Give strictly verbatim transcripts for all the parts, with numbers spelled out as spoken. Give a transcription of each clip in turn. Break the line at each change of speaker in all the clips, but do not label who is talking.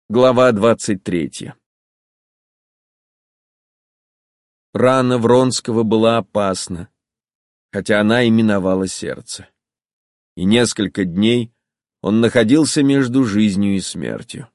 Глава двадцать третья. Рана Вронского была опасна, хотя она и миновала сердце. И несколько дней он находился между жизнью и смертью.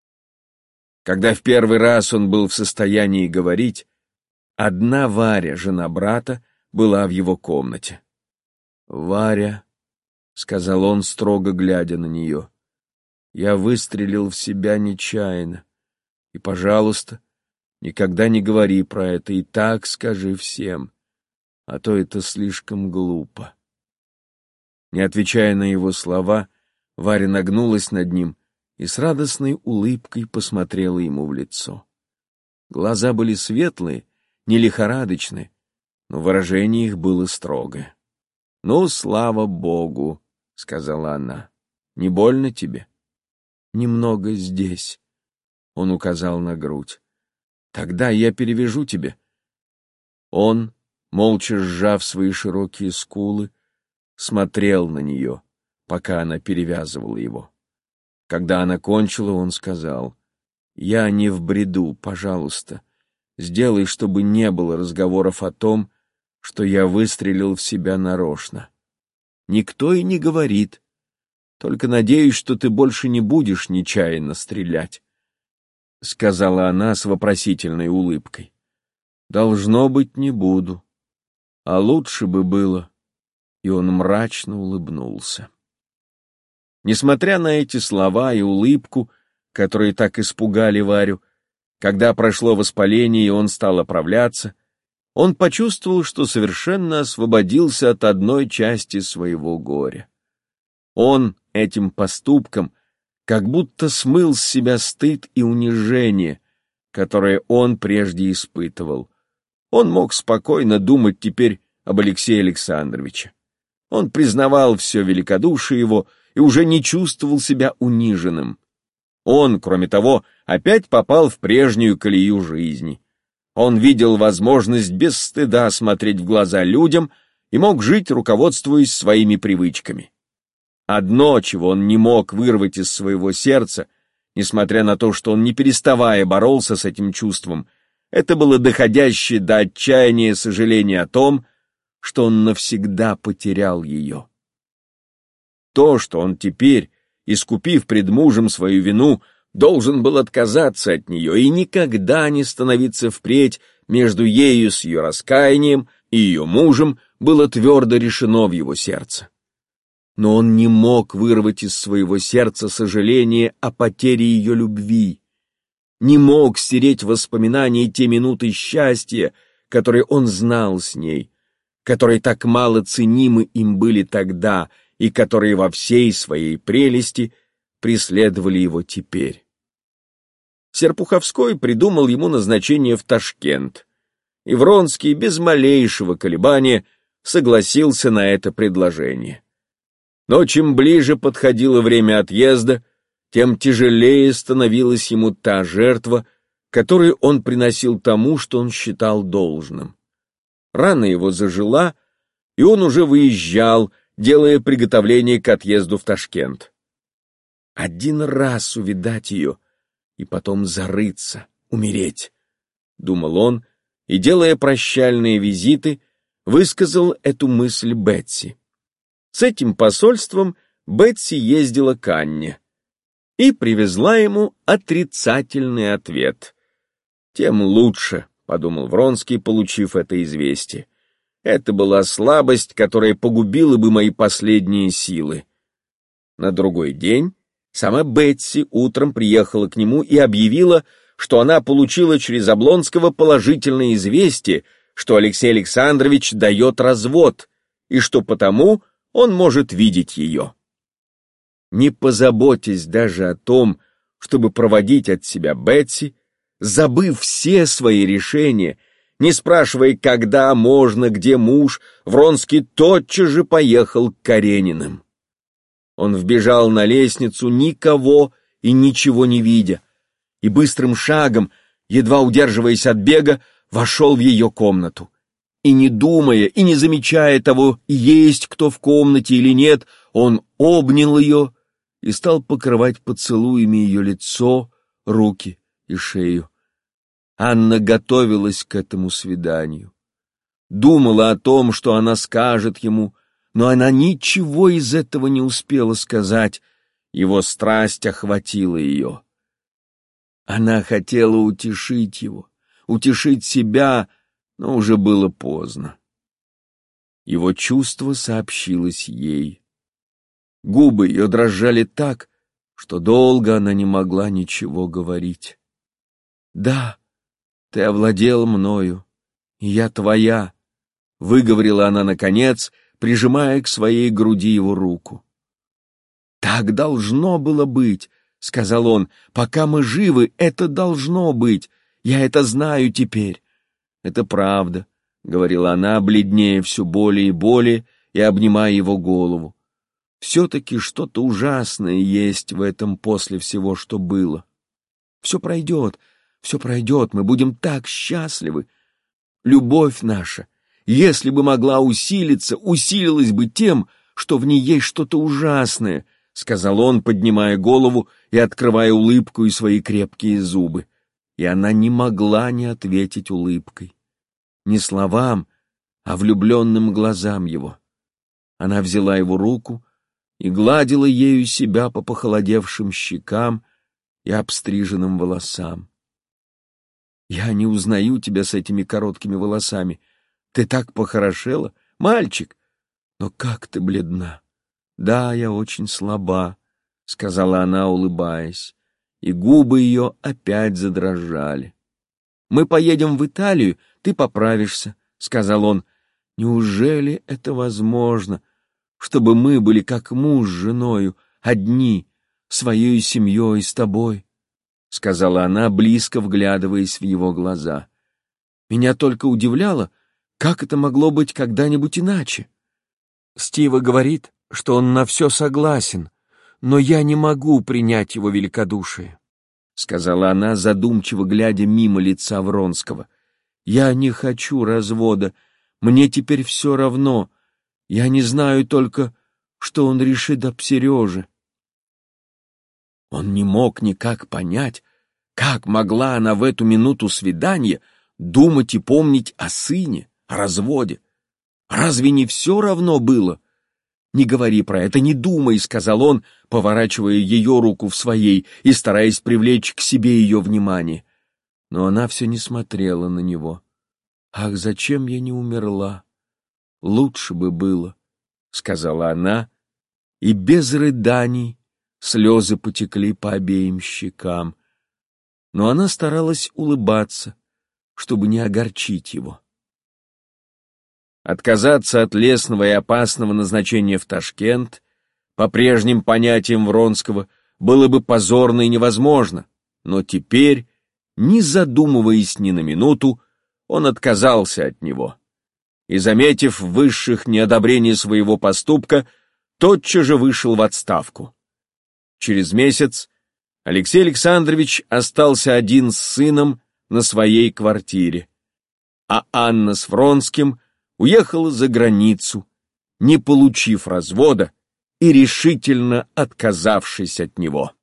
Когда в первый раз он был в состоянии говорить, одна Варя, жена брата, была в его комнате. «Варя», — сказал он, строго глядя на нее, — «я выстрелил в себя нечаянно, и, пожалуйста, никогда не говори про это, и так скажи всем, а то это слишком глупо». Не отвечая на его слова, Варя нагнулась над ним и с радостной улыбкой посмотрела ему в лицо. Глаза были светлые, не лихорадочные, но выражение их было строгое. «Ну, слава Богу», — сказала она, — «не больно тебе?» «Немного здесь», — он указал на грудь. «Тогда я перевяжу тебе». Он, молча сжав свои широкие скулы, смотрел на нее, пока она перевязывала его. Когда она кончила, он сказал: «Я не в бреду, пожалуйста, сделай, чтобы не было разговоров о том, что я выстрелил в себя нарочно. Никто и не говорит. Только надеюсь, что ты больше не будешь нечаянно стрелять», — сказала она с вопросительной улыбкой. «Должно быть, не буду. А лучше бы было». И он мрачно улыбнулся. Несмотря на эти слова и улыбку, которые так испугали Варю, когда прошло воспаление и он стал оправляться, он почувствовал, что совершенно освободился от одной части своего горя. Он этим поступком как будто смыл с себя стыд и унижение, которое он прежде испытывал. Он мог спокойно думать теперь об Алексее Александровиче. Он признавал все великодушие его и уже не чувствовал себя униженным. Он, кроме того, опять попал в прежнюю колею жизни. Он видел возможность без стыда смотреть в глаза людям и мог жить, руководствуясь своими привычками. Одно, чего он не мог вырвать из своего сердца, несмотря на то, что он не переставая боролся с этим чувством, это было доходящее до отчаяния сожаление о том, что он навсегда потерял ее. То, что он теперь, искупив пред мужем свою вину, должен был отказаться от нее и никогда не становиться впредь между ею с ее раскаянием и ее мужем, было твердо решено в его сердце. Но он не мог вырвать из своего сердца сожаление о потере ее любви, не мог стереть воспоминания те минуты счастья, которые он знал с ней, которые так мало ценимы им были тогда и которые во всей своей прелести преследовали его теперь. Серпуховской придумал ему назначение в Ташкент, и Вронский без малейшего колебания согласился на это предложение. Но чем ближе подходило время отъезда, тем тяжелее становилась ему та жертва, которую он приносил тому, что он считал должным. Рана его зажила, и он уже выезжал, делая приготовление к отъезду в Ташкент. «Один раз увидать ее, и потом зарыться, умереть», — думал он, и, делая прощальные визиты, высказал эту мысль Бетси. С этим посольством Бетси ездила к Анне и привезла ему отрицательный ответ. «Тем лучше», — подумал Вронский, получив это известие. «Это была слабость, которая погубила бы мои последние силы». На другой день сама Бетси утром приехала к нему и объявила, что она получила через Облонского положительное известие, что Алексей Александрович дает развод, и что потому он может видеть ее. Не позаботясь даже о том, чтобы проводить от себя Бетси, забыв все свои решения, не спрашивая, когда можно, где муж, Вронский тотчас же поехал к Карениным. Он вбежал на лестницу, никого и ничего не видя, и быстрым шагом, едва удерживаясь от бега, вошел в ее комнату. И не думая, и не замечая того, есть кто в комнате или нет, он обнял ее и стал покрывать поцелуями ее лицо, руки и шею. Анна готовилась к этому свиданию. Думала о том, что она скажет ему, но она ничего из этого не успела сказать. Его страсть охватила ее. Она хотела утешить его, утешить себя, но уже было поздно. Его чувство сообщилось ей. Губы ее дрожали так, что долго она не могла ничего говорить. «Да, ты овладел мною, и я твоя», — выговорила она наконец, прижимая к своей груди его руку. «Так должно было быть», — сказал он, — «пока мы живы, это должно быть, я это знаю теперь». «Это правда», — говорила она, бледнее все более и более и обнимая его голову. «Все-таки что-то ужасное есть в этом после всего, что было. Все пройдет, все пройдет, мы будем так счастливы. Любовь наша, если бы могла усилиться, усилилась бы тем, что в ней есть что-то ужасное», — сказал он, поднимая голову и открывая улыбку и свои крепкие зубы. И она не могла не ответить улыбкой. Не словам, а влюбленным глазам его. Она взяла его руку и гладила ею себя по похолодевшим щекам и обстриженным волосам. «Я не узнаю тебя с этими короткими волосами. Ты так похорошела, мальчик, но как ты бледна!» «Да, я очень слаба», — сказала она, улыбаясь, и губы ее опять задрожали. «Мы поедем в Италию, ты поправишься», — сказал он. «Неужели это возможно, чтобы мы были как муж с женою, одни, своей семьей с тобой?» — сказала она, близко вглядываясь в его глаза. «Меня только удивляло, как это могло быть когда-нибудь иначе. Стива говорит, что он на все согласен, но я не могу принять его великодушие», — сказала она, задумчиво глядя мимо лица Вронского. «Я не хочу развода, мне теперь все равно, я не знаю только, что он решит об Сереже». Он не мог никак понять, как могла она в эту минуту свидания думать и помнить о сыне, о разводе. Разве не все равно было? «Не говори про это, не думай», — сказал он, поворачивая ее руку в своей и стараясь привлечь к себе ее внимание. Но она все не смотрела на него. «Ах, зачем я не умерла? Лучше бы было», — сказала она, и без рыданий слезы потекли по обеим щекам. Но она старалась улыбаться, чтобы не огорчить его. Отказаться от лестного и опасного назначения в Ташкент, по прежним понятиям Вронского, было бы позорно и невозможно, но теперь, не задумываясь ни на минуту, он отказался от него. И, заметив в высших неодобрение своего поступка, тотчас же вышел в отставку. Через месяц Алексей Александрович остался один с сыном на своей квартире, а Анна с Вронским уехала за границу, не получив развода и решительно отказавшись от него.